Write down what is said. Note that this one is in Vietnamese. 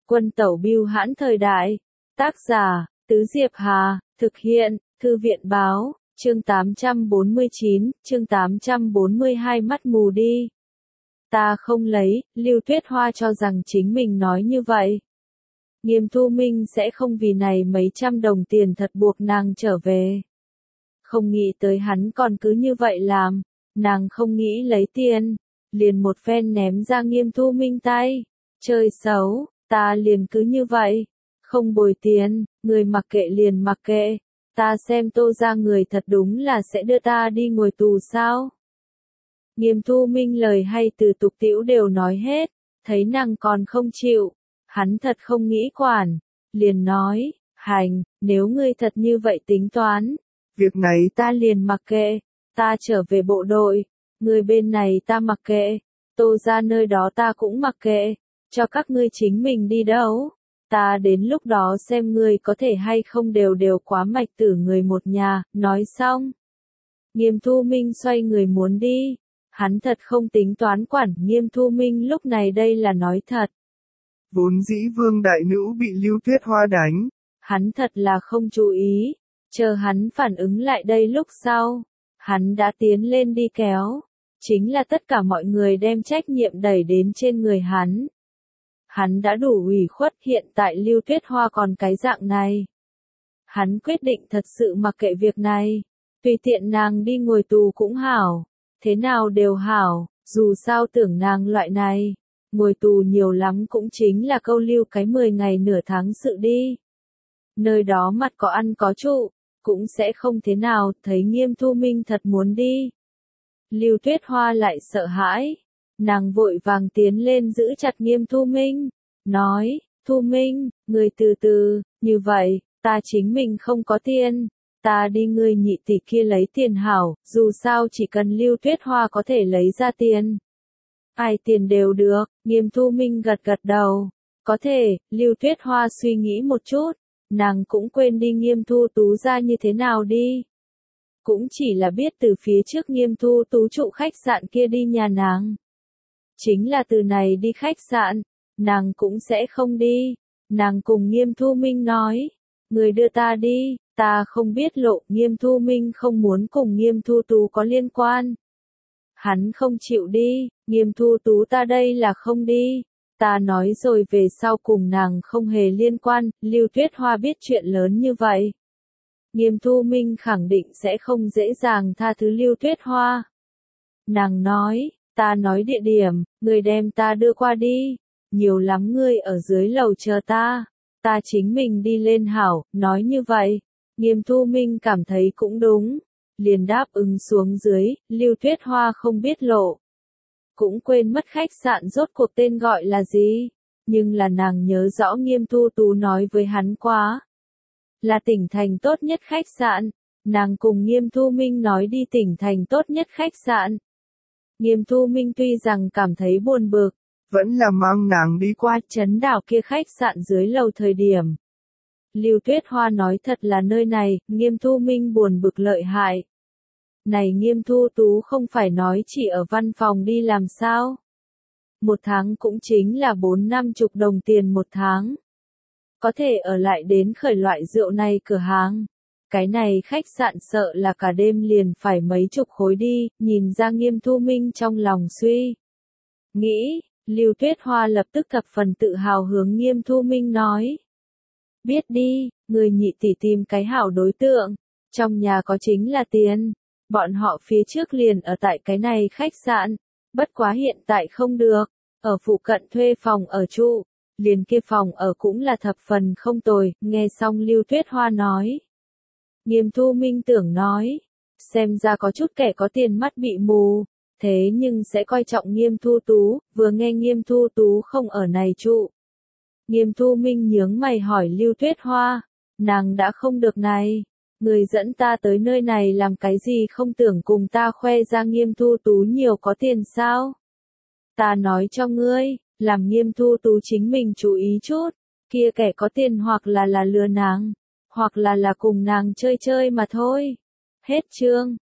Quân tẩu bưu hãn thời đại. Tác giả, Tứ Diệp Hà, thực hiện, Thư viện báo, chương 849, chương 842 mắt mù đi. Ta không lấy, Lưu Tuyết Hoa cho rằng chính mình nói như vậy. Nghiêm Thu Minh sẽ không vì này mấy trăm đồng tiền thật buộc nàng trở về. Không nghĩ tới hắn còn cứ như vậy làm, nàng không nghĩ lấy tiền, liền một phen ném ra Nghiêm Thu Minh tay. Chơi xấu, ta liền cứ như vậy, không bồi tiền, người mặc kệ liền mặc kệ, ta xem Tô ra người thật đúng là sẽ đưa ta đi ngồi tù sao. Nghiêm Thu Minh lời hay từ tục tĩu đều nói hết, thấy nàng còn không chịu, hắn thật không nghĩ quản, liền nói, hành, nếu ngươi thật như vậy tính toán, việc này ta liền mặc kệ, ta trở về bộ đội, người bên này ta mặc kệ, Tô ra nơi đó ta cũng mặc kệ, cho các ngươi chính mình đi đâu, ta đến lúc đó xem ngươi có thể hay không đều quá mạch tử người một nhà, nói xong. Nghiêm Thu Minh xoay người muốn đi, hắn thật không tính toán quản Nghiêm Thu Minh lúc này đây là nói thật. Vốn dĩ Vương đại nữ bị Lưu Tuyết Hoa đánh. Hắn thật là không chú ý, chờ hắn phản ứng lại đây lúc sau, hắn đã tiến lên đi kéo, chính là tất cả mọi người đem trách nhiệm đẩy đến trên người hắn. Hắn đã đủ ủy khuất, hiện tại Lưu Tuyết Hoa còn cái dạng này. Hắn quyết định thật sự mặc kệ việc này, tùy tiện nàng đi ngồi tù cũng hảo, thế nào đều hảo, dù sao tưởng nàng loại này, ngồi tù nhiều lắm cũng chính là câu lưu cái 10 ngày nửa tháng sự đi. Nơi đó mặt có ăn có trụ, cũng sẽ không thế nào, thấy Nghiêm Thu Minh thật muốn đi. Lưu Tuyết Hoa lại sợ hãi, nàng vội vàng tiến lên giữ chặt Nghiêm Thu Minh, nói, Thu Minh, người từ từ, như vậy, ta chính mình không có tiền, ta đi ngươi nhị tỷ kia lấy tiền hảo, dù sao chỉ cần Lưu Tuyết Hoa có thể lấy ra tiền. Ai tiền đều được, Nghiêm Thu Minh gật gật đầu, có thể, Lưu Tuyết Hoa suy nghĩ một chút, nàng cũng quên đi Nghiêm Thu Tú ra như thế nào đi. Cũng chỉ là biết từ phía trước Nghiêm Thu Tú trụ khách sạn kia đi nhà nàng. Chính là từ này đi khách sạn, nàng cũng sẽ không đi. Nàng cùng Nghiêm Thu Minh nói, người đưa ta đi, ta không biết lộ. Nghiêm Thu Minh không muốn cùng Nghiêm Thu Tú có liên quan. Hắn không chịu đi, Nghiêm Thu Tú ta đây là không đi. Ta nói rồi về sau cùng nàng không hề liên quan, Lưu Tuyết Hoa biết chuyện lớn như vậy. Nghiêm Thu Minh khẳng định sẽ không dễ dàng tha thứ Lưu Tuyết Hoa. Nàng nói, ta nói địa điểm, người đem ta đưa qua đi, nhiều lắm ngươi ở dưới lầu chờ ta chính mình đi lên hảo, nói như vậy. Nghiêm Thu Minh cảm thấy cũng đúng, liền đáp ứng xuống dưới, Lưu Tuyết Hoa không biết lộ. Cũng quên mất khách sạn rốt cuộc tên gọi là gì, nhưng là nàng nhớ rõ Nghiêm Thu Tú nói với hắn quá. Là tỉnh thành tốt nhất khách sạn, nàng cùng Nghiêm Thu Minh nói đi tỉnh thành tốt nhất khách sạn. Nghiêm Thu Minh tuy rằng cảm thấy buồn bực, vẫn là mang nàng đi qua trấn đảo kia khách sạn dưới lầu thời điểm. Lưu Tuyết Hoa nói thật là nơi này, Nghiêm Thu Minh buồn bực lợi hại. Này Nghiêm Thu Tú không phải nói chỉ ở văn phòng đi làm sao? Một tháng cũng chính là 4-50 đồng tiền một tháng. Có thể ở lại đến khởi loại rượu này cửa hàng. Cái này khách sạn sợ là cả đêm liền phải mấy chục khối đi, nhìn ra Nghiêm Thu Minh trong lòng suy nghĩ, Lưu Tuyết Hoa lập tức thập phần tự hào hướng Nghiêm Thu Minh nói. Biết đi, người nhị tỷ tìm cái hảo đối tượng, trong nhà có chính là tiền, bọn họ phía trước liền ở tại cái này khách sạn, bất quá hiện tại không được, ở phụ cận thuê phòng ở trụ, liền kia phòng ở cũng là thập phần không tồi, nghe xong Lưu Tuyết Hoa nói. Nghiêm Thu Minh tưởng nói, xem ra có chút kẻ có tiền mắt bị mù, thế nhưng sẽ coi trọng Nghiêm Thu Tú, vừa nghe Nghiêm Thu Tú không ở này trụ. Nghiêm Thu Minh nhướng mày hỏi Lưu Tuyết Hoa, nàng đã không được này, người dẫn ta tới nơi này làm cái gì không tưởng cùng ta khoe ra Nghiêm Thu Tú nhiều có tiền sao? Ta nói cho ngươi, làm Nghiêm Thu Tú chính mình chú ý chút, kia kẻ có tiền hoặc là lừa nàng, hoặc là cùng nàng chơi chơi mà thôi. Hết chương.